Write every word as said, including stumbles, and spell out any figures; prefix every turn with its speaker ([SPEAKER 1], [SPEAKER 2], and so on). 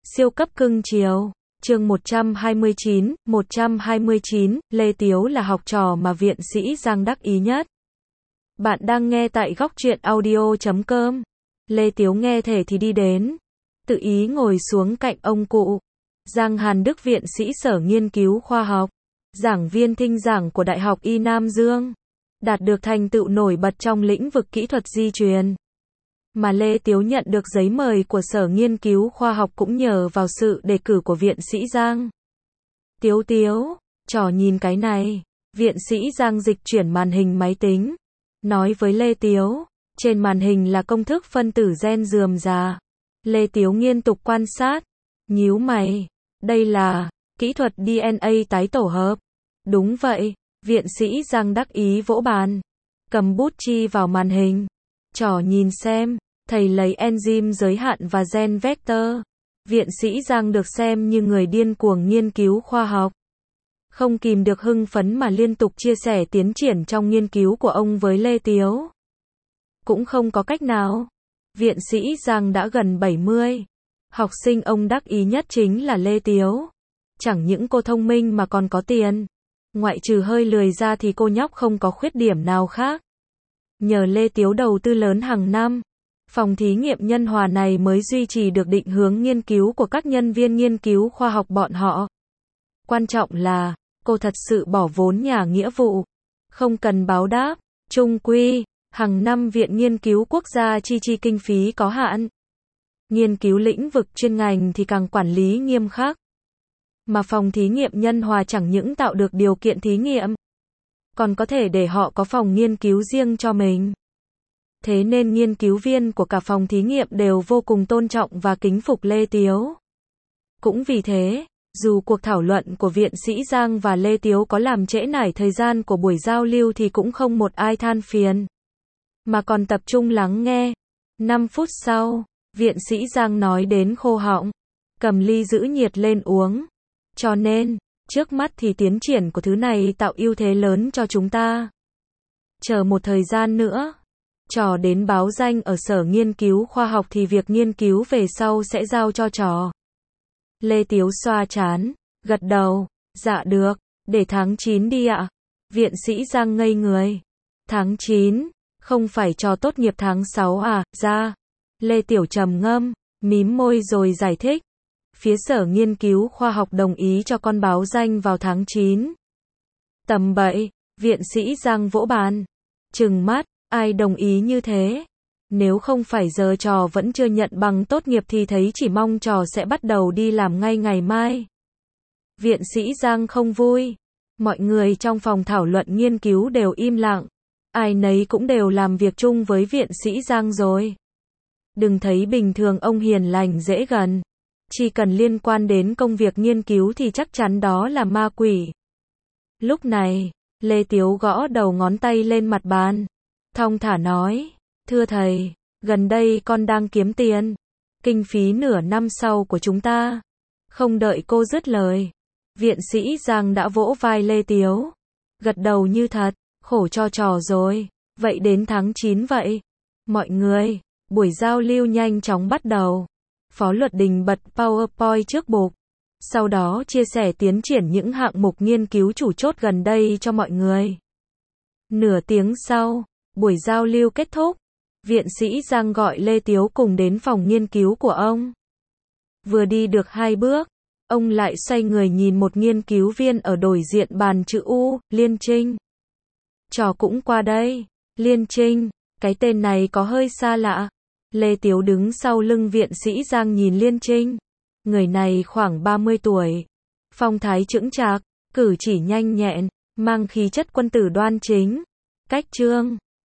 [SPEAKER 1] Siêu cấp cưng chiều. Chương một trăm hai mươi chín, một trăm hai mươi chín, Lê Tiếu là học trò mà viện sĩ Giang đắc ý nhất. Bạn đang nghe tại góc truyện audio chấm com. Lê Tiếu nghe thể thì đi đến, tự ý ngồi xuống cạnh ông cụ Giang Hàn Đức, viện sĩ Sở Nghiên cứu Khoa học, giảng viên thinh giảng của Đại học Y Nam Dương, đạt được thành tựu nổi bật trong lĩnh vực kỹ thuật di truyền. Mà Lê Tiếu nhận được giấy mời của Sở Nghiên cứu Khoa học cũng nhờ vào sự đề cử của viện sĩ Giang. Tiếu Tiếu, trò nhìn cái này. Viện sĩ Giang dịch chuyển màn hình máy tính, nói với Lê Tiếu, trên màn hình là công thức phân tử gen rườm rà. Lê Tiếu nghiêm túc quan sát, nhíu mày, đây là kỹ thuật đê en a tái tổ hợp. Đúng vậy, viện sĩ Giang đắc ý vỗ bàn, cầm bút chi vào màn hình. Trò nhìn xem, thầy lấy enzyme giới hạn và gen vector. Viện sĩ Giang được xem như người điên cuồng nghiên cứu khoa học, không kìm được hưng phấn mà liên tục chia sẻ tiến triển trong nghiên cứu của ông với Lê Tiếu. Cũng không có cách nào. Viện sĩ Giang đã gần bảy mươi. Học sinh ông đắc ý nhất chính là Lê Tiếu. Chẳng những cô thông minh mà còn có tiền. Ngoại trừ hơi lười ra thì cô nhóc không có khuyết điểm nào khác. Nhờ Lê Tiếu đầu tư lớn hàng năm, phòng thí nghiệm nhân hòa này mới duy trì được định hướng nghiên cứu của các nhân viên nghiên cứu khoa học bọn họ. Quan trọng là, cô thật sự bỏ vốn nhà nghĩa vụ, không cần báo đáp. Chung quy, hàng năm Viện Nghiên cứu Quốc gia chi chi kinh phí có hạn. Nghiên cứu lĩnh vực chuyên ngành thì càng quản lý nghiêm khắc. Mà phòng thí nghiệm nhân hòa chẳng những tạo được điều kiện thí nghiệm, còn có thể để họ có phòng nghiên cứu riêng cho mình. Thế nên nghiên cứu viên của cả phòng thí nghiệm đều vô cùng tôn trọng và kính phục Lê Tiếu. Cũng vì thế, dù cuộc thảo luận của viện sĩ Giang và Lê Tiếu có làm trễ nải thời gian của buổi giao lưu thì cũng không một ai than phiền, mà còn tập trung lắng nghe. năm phút sau, viện sĩ Giang nói đến khô họng, cầm ly giữ nhiệt lên uống. Cho nên, trước mắt thì tiến triển của thứ này tạo ưu thế lớn cho chúng ta. Chờ một thời gian nữa, trò đến báo danh ở Sở Nghiên cứu Khoa học thì việc nghiên cứu về sau sẽ giao cho trò. Lê Tiếu xoa trán, gật đầu, dạ được, để tháng chín đi ạ. Viện sĩ Giang ngây người. Tháng chín, không phải trò tốt nghiệp tháng sáu à, ra. Lê Tiểu trầm ngâm, mím môi rồi giải thích. Phía Sở Nghiên cứu Khoa học đồng ý cho con báo danh vào tháng chín. Tầm bậy, viện sĩ Giang vỗ bàn, trừng mắt, ai đồng ý như thế? Nếu không phải giờ trò vẫn chưa nhận bằng tốt nghiệp thì thấy chỉ mong trò sẽ bắt đầu đi làm ngay ngày mai. Viện sĩ Giang không vui. Mọi người trong phòng thảo luận nghiên cứu đều im lặng. Ai nấy cũng đều làm việc chung với viện sĩ Giang rồi. Đừng thấy bình thường ông hiền lành dễ gần. Chỉ cần liên quan đến công việc nghiên cứu thì chắc chắn đó là ma quỷ. Lúc này, Lê Tiếu gõ đầu ngón tay lên mặt bàn, thong thả nói, thưa thầy, gần đây con đang kiếm tiền, kinh phí nửa năm sau của chúng ta. Không đợi cô dứt lời, viện sĩ Giang đã vỗ vai Lê Tiếu, gật đầu như thật, khổ cho trò rồi, vậy đến tháng chín vậy. Mọi người, buổi giao lưu nhanh chóng bắt đầu. Phó Luật Đình bật PowerPoint trước bục, sau đó chia sẻ tiến triển những hạng mục nghiên cứu chủ chốt gần đây cho mọi người. Nửa tiếng sau, buổi giao lưu kết thúc, viện sĩ Giang gọi Lê Tiếu cùng đến phòng nghiên cứu của ông. Vừa đi được hai bước, ông lại xoay người nhìn một nghiên cứu viên ở đối diện bàn chữ U, Liên Trinh. Trò cũng qua đây. Liên Trinh, cái tên này có hơi xa lạ. Lê Tiếu đứng sau lưng viện sĩ Giang nhìn Liên Trinh. Người này khoảng ba mươi tuổi. Phong thái chững chạc, cử chỉ nhanh nhẹn, mang khí chất quân tử đoan chính. Cách trương,